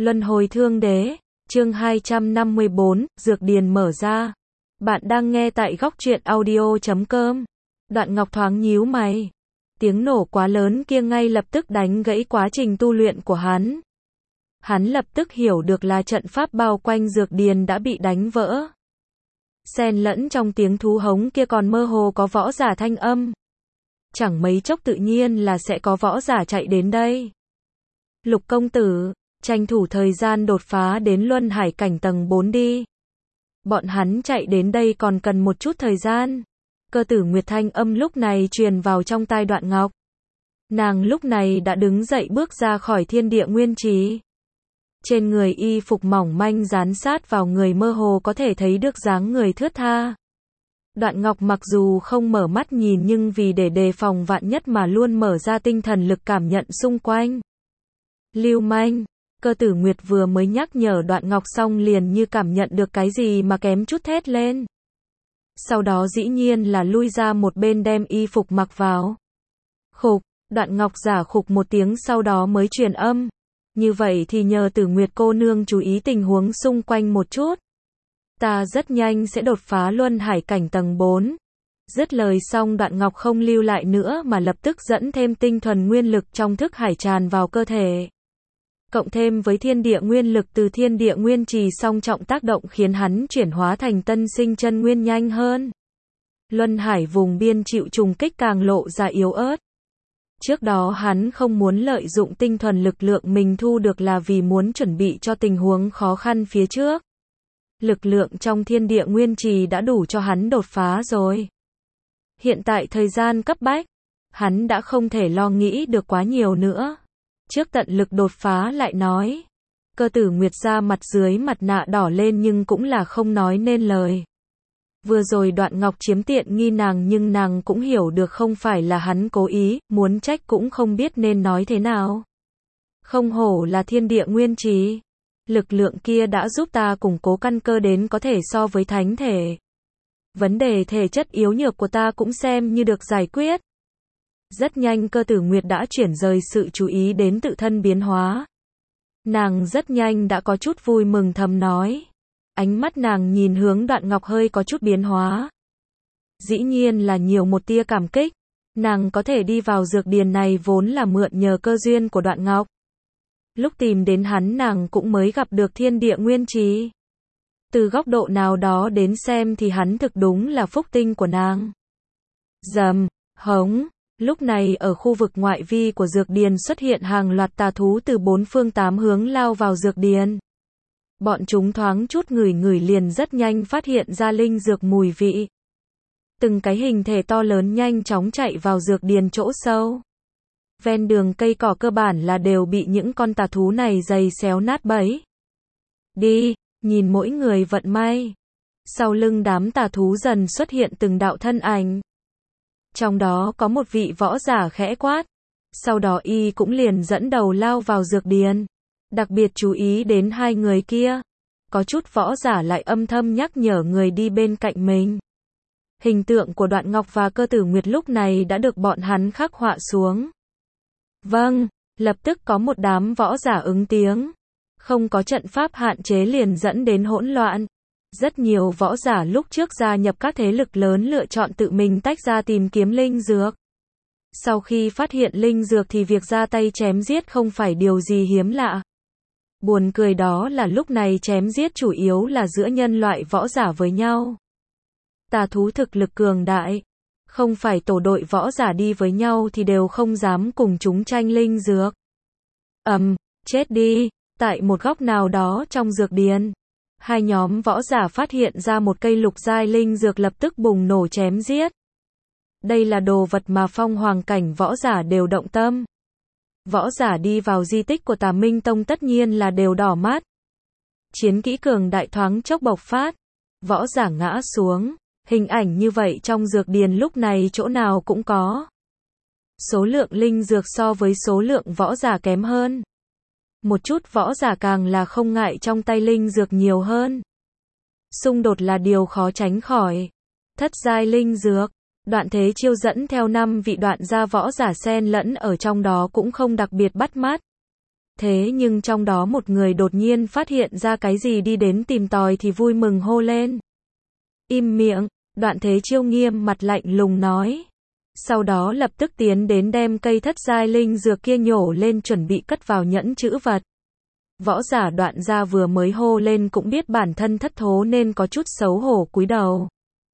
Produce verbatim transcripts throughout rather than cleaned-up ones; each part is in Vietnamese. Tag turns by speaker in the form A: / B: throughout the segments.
A: Luân hồi thương đế, chương hai trăm năm mươi bốn, dược điền mở ra. Bạn đang nghe tại góc truyện audio chấm com. Đoạn Ngọc thoáng nhíu mày. Tiếng nổ quá lớn kia ngay lập tức đánh gãy quá trình tu luyện của hắn. Hắn lập tức hiểu được là trận pháp bao quanh dược điền đã bị đánh vỡ. Xen lẫn trong tiếng thú hống kia còn mơ hồ có võ giả thanh âm. Chẳng mấy chốc tự nhiên là sẽ có võ giả chạy đến đây. Lục công tử, tranh thủ thời gian đột phá đến luân hải cảnh tầng bốn đi. Bọn hắn chạy đến đây còn cần một chút thời gian. Cơ tử Nguyệt thanh âm lúc này truyền vào trong tai Đoạn Ngọc. Nàng lúc này đã đứng dậy bước ra khỏi thiên địa nguyên trì. Trên người y phục mỏng manh dán sát vào người mơ hồ có thể thấy được dáng người thướt tha. Đoạn Ngọc mặc dù không mở mắt nhìn nhưng vì để đề phòng vạn nhất mà luôn mở ra tinh thần lực cảm nhận xung quanh. Lưu manh, Cơ tử Nguyệt vừa mới nhắc nhở Đoạn Ngọc xong liền như cảm nhận được cái gì mà kém chút thét lên. Sau đó dĩ nhiên là lui ra một bên đem y phục mặc vào. Khục, Đoạn Ngọc giả khục một tiếng sau đó mới truyền âm. Như vậy thì nhờ Tử Nguyệt cô nương chú ý tình huống xung quanh một chút. Ta rất nhanh sẽ đột phá luân hải cảnh tầng bốn. Dứt lời xong Đoạn Ngọc không lưu lại nữa mà lập tức dẫn thêm tinh thuần nguyên lực trong thức hải tràn vào cơ thể. Cộng thêm với thiên địa nguyên lực từ thiên địa nguyên trì song trọng tác động khiến hắn chuyển hóa thành tân sinh chân nguyên nhanh hơn. Luân hải vùng biên chịu trùng kích càng lộ ra yếu ớt. Trước đó hắn không muốn lợi dụng tinh thuần lực lượng mình thu được là vì muốn chuẩn bị cho tình huống khó khăn phía trước. Lực lượng trong thiên địa nguyên trì đã đủ cho hắn đột phá rồi. Hiện tại thời gian cấp bách, hắn đã không thể lo nghĩ được quá nhiều nữa. Trước tận lực đột phá lại nói. Cơ tử Nguyệt ra mặt dưới mặt nạ đỏ lên nhưng cũng là không nói nên lời. Vừa rồi Đoạn Ngọc chiếm tiện nghi nàng nhưng nàng cũng hiểu được không phải là hắn cố ý, muốn trách cũng không biết nên nói thế nào. Không hổ là thiên địa nguyên trì. Lực lượng kia đã giúp ta củng cố căn cơ đến có thể so với thánh thể. Vấn đề thể chất yếu nhược của ta cũng xem như được giải quyết. Rất nhanh Cơ tử Nguyệt đã chuyển rời sự chú ý đến tự thân biến hóa. Nàng rất nhanh đã có chút vui mừng thầm nói. Ánh mắt nàng nhìn hướng Đoạn Ngọc hơi có chút biến hóa. Dĩ nhiên là nhiều một tia cảm kích. Nàng có thể đi vào dược điền này vốn là mượn nhờ cơ duyên của Đoạn Ngọc. Lúc tìm đến hắn nàng cũng mới gặp được thiên địa nguyên trì. Từ góc độ nào đó đến xem thì hắn thực đúng là phúc tinh của nàng. Rầm, hống. Lúc này ở khu vực ngoại vi của dược điền xuất hiện hàng loạt tà thú từ bốn phương tám hướng lao vào dược điền. Bọn chúng thoáng chút ngửi ngửi liền rất nhanh phát hiện ra linh dược mùi vị. Từng cái hình thể to lớn nhanh chóng chạy vào dược điền chỗ sâu. Ven đường cây cỏ cơ bản là đều bị những con tà thú này giày xéo nát bấy. Đi, nhìn mỗi người vận may. Sau lưng đám tà thú dần xuất hiện từng đạo thân ảnh. Trong đó có một vị võ giả khẽ quát. Sau đó y cũng liền dẫn đầu lao vào dược điền. Đặc biệt chú ý đến hai người kia. Có chút võ giả lại âm thầm nhắc nhở người đi bên cạnh mình. Hình tượng của Đoạn Ngọc và Cơ tử Nguyệt lúc này đã được bọn hắn khắc họa xuống. Vâng, lập tức có một đám võ giả ứng tiếng. Không có trận pháp hạn chế liền dẫn đến hỗn loạn. Rất nhiều võ giả lúc trước gia nhập các thế lực lớn lựa chọn tự mình tách ra tìm kiếm linh dược. Sau khi phát hiện linh dược thì việc ra tay chém giết không phải điều gì hiếm lạ. Buồn cười đó là lúc này chém giết chủ yếu là giữa nhân loại võ giả với nhau. Tà thú thực lực cường đại. Không phải tổ đội võ giả đi với nhau thì đều không dám cùng chúng tranh linh dược. Ầm, um, chết đi, tại một góc nào đó trong dược điền. Hai nhóm võ giả phát hiện ra một cây lục giai linh dược lập tức bùng nổ chém giết. Đây là đồ vật mà phong hoàng cảnh võ giả đều động tâm. Võ giả đi vào di tích của Tà Minh Tông tất nhiên là đều đỏ mắt. Chiến kỹ cường đại thoáng chốc bộc phát. Võ giả ngã xuống. Hình ảnh như vậy trong dược điền lúc này chỗ nào cũng có. Số lượng linh dược so với số lượng võ giả kém hơn. Một chút võ giả càng là không ngại trong tay linh dược nhiều hơn. Xung đột là điều khó tránh khỏi. Thất giai linh dược. Đoạn thế chiêu dẫn theo năm vị đoạn gia võ giả xen lẫn ở trong đó cũng không đặc biệt bắt mắt. Thế nhưng trong đó một người đột nhiên phát hiện ra cái gì đi đến tìm tòi thì vui mừng hô lên. Im miệng, Đoạn Thế Chiêu nghiêm mặt lạnh lùng nói. Sau đó lập tức tiến đến đem cây thất giai linh dược kia nhổ lên chuẩn bị cất vào nhẫn chữ vật. Võ giả Đoạn gia vừa mới hô lên cũng biết bản thân thất thố nên có chút xấu hổ cúi đầu.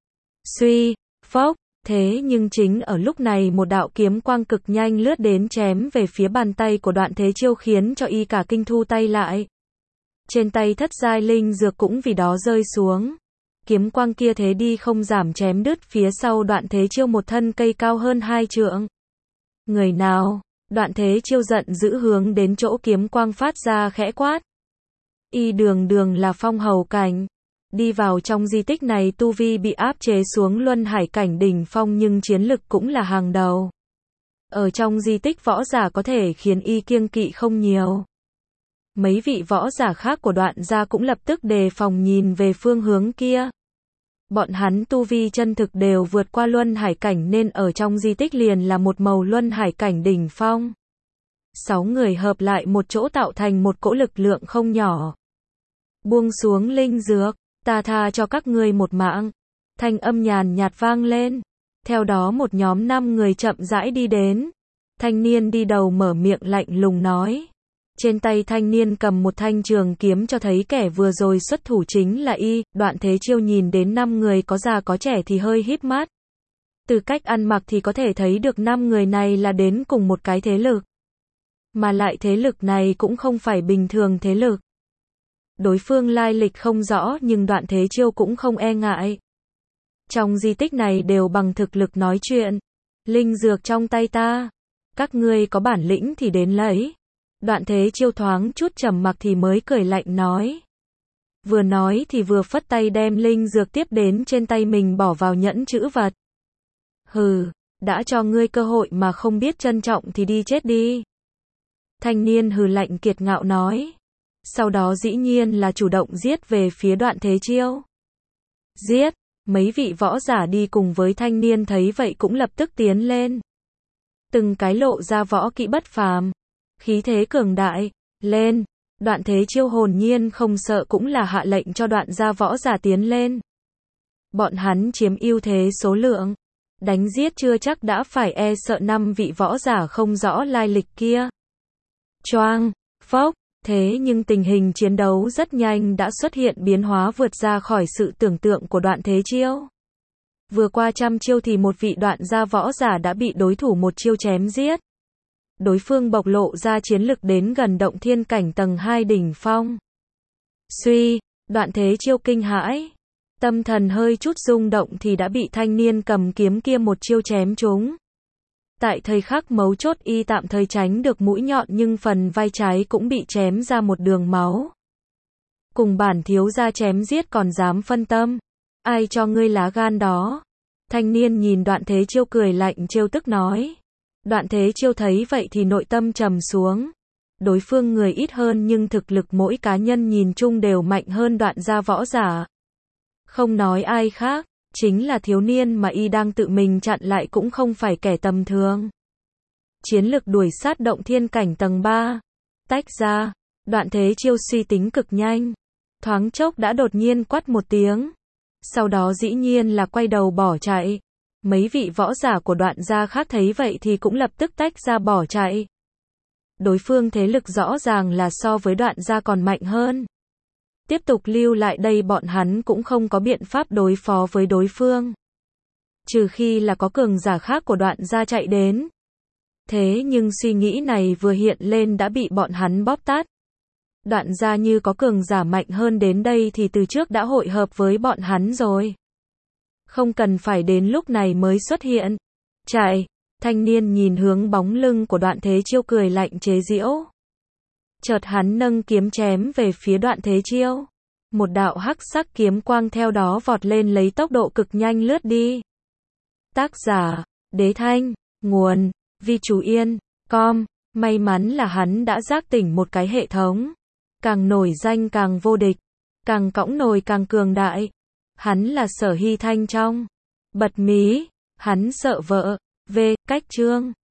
A: Suy, phốc, thế nhưng chính ở lúc này một đạo kiếm quang cực nhanh lướt đến chém về phía bàn tay của Đoạn Thế Chiêu khiến cho y cả kinh thu tay lại. Trên tay thất giai linh dược cũng vì đó rơi xuống. Kiếm quang kia thế đi không giảm chém đứt phía sau Đoạn Thế Chiêu một thân cây cao hơn hai trượng. Người nào? Đoạn Thế Chiêu giận dữ hướng đến chỗ kiếm quang phát ra khẽ quát. Y đường đường là phong hầu cảnh. Đi vào trong di tích này tu vi bị áp chế xuống luân hải cảnh đỉnh phong nhưng chiến lực cũng là hàng đầu. Ở trong di tích võ giả có thể khiến y kiêng kỵ không nhiều. Mấy vị võ giả khác của Đoạn gia cũng lập tức đề phòng nhìn về phương hướng kia. Bọn hắn tu vi chân thực đều vượt qua luân hải cảnh nên ở trong di tích liền là một màu luân hải cảnh đỉnh phong. Sáu người hợp lại một chỗ tạo thành một cỗ lực lượng không nhỏ. Buông xuống linh dược, ta tha cho các ngươi một mạng. Thanh âm nhàn nhạt vang lên. Theo đó một nhóm năm người chậm rãi đi đến. Thanh niên đi đầu mở miệng lạnh lùng nói. Trên tay thanh niên cầm một thanh trường kiếm cho thấy kẻ vừa rồi xuất thủ chính là y. Đoạn Thế Chiêu nhìn đến năm người có già có trẻ thì hơi híp mắt. Từ cách ăn mặc thì có thể thấy được năm người này là đến cùng một cái thế lực. Mà lại thế lực này cũng không phải bình thường thế lực. Đối phương lai lịch không rõ nhưng Đoạn Thế Chiêu cũng không e ngại. Trong di tích này đều bằng thực lực nói chuyện. Linh dược trong tay ta. Các ngươi có bản lĩnh thì đến lấy. Đoạn Thế Chiêu thoáng chút trầm mặc thì mới cười lạnh nói. Vừa nói thì vừa phất tay đem linh dược tiếp đến trên tay mình bỏ vào nhẫn chữ vật. Hừ, đã cho ngươi cơ hội mà không biết trân trọng thì đi chết đi. Thanh niên hừ lạnh kiệt ngạo nói. Sau đó dĩ nhiên là chủ động giết về phía Đoạn Thế Chiêu. Giết, mấy vị võ giả đi cùng với thanh niên thấy vậy cũng lập tức tiến lên. Từng cái lộ ra võ kỹ bất phàm. Khí thế cường đại, lên, Đoạn Thế Chiêu hồn nhiên không sợ cũng là hạ lệnh cho Đoạn gia võ giả tiến lên. Bọn hắn chiếm ưu thế số lượng, đánh giết chưa chắc đã phải e sợ năm vị võ giả không rõ lai lịch kia. Choang, phốc, thế nhưng tình hình chiến đấu rất nhanh đã xuất hiện biến hóa vượt ra khỏi sự tưởng tượng của Đoạn Thế Chiêu. Vừa qua trăm chiêu thì một vị Đoạn gia võ giả đã bị đối thủ một chiêu chém giết. Đối phương bộc lộ ra chiến lực đến gần động thiên cảnh tầng hai đỉnh phong. Suy, Đoạn Thế Chiêu kinh hãi. Tâm thần hơi chút rung động thì đã bị thanh niên cầm kiếm kia một chiêu chém trúng. Tại thời khắc mấu chốt y tạm thời tránh được mũi nhọn nhưng phần vai trái cũng bị chém ra một đường máu. Cùng bản thiếu gia chém giết còn dám phân tâm. Ai cho ngươi lá gan đó? Thanh niên nhìn Đoạn Thế Chiêu cười lạnh trêu tức nói. Đoạn Thế Chiêu thấy vậy thì nội tâm trầm xuống. Đối phương người ít hơn nhưng thực lực mỗi cá nhân nhìn chung đều mạnh hơn Đoạn gia võ giả. Không nói ai khác, chính là thiếu niên mà y đang tự mình chặn lại cũng không phải kẻ tầm thường. Chiến lực đuổi sát động thiên cảnh tầng ba. Tách ra, Đoạn Thế Chiêu suy tính cực nhanh. Thoáng chốc đã đột nhiên quát một tiếng. Sau đó dĩ nhiên là quay đầu bỏ chạy. Mấy vị võ giả của Đoạn gia khác thấy vậy thì cũng lập tức tách ra bỏ chạy. Đối phương thế lực rõ ràng là so với Đoạn gia còn mạnh hơn. Tiếp tục lưu lại đây bọn hắn cũng không có biện pháp đối phó với đối phương. Trừ khi là có cường giả khác của Đoạn gia chạy đến. Thế nhưng suy nghĩ này vừa hiện lên đã bị bọn hắn bóp tát. Đoạn gia như có cường giả mạnh hơn đến đây thì từ trước đã hội hợp với bọn hắn rồi. Không cần phải đến lúc này mới xuất hiện. Chạy, thanh niên nhìn hướng bóng lưng của Đoạn Thế Chiêu cười lạnh chế giễu. Chợt hắn nâng kiếm chém về phía Đoạn Thế Chiêu. Một đạo hắc sắc kiếm quang theo đó vọt lên lấy tốc độ cực nhanh lướt đi. Tác giả, Đế Thanh, nguồn, Vi Chú Yên, com. May mắn là hắn đã giác tỉnh một cái hệ thống. Càng nổi danh càng vô địch. Càng cõng nồi càng cường đại. Hắn là Sở Hy Thanh trong Bật Mí. Hắn sợ vợ. V. Cách chương.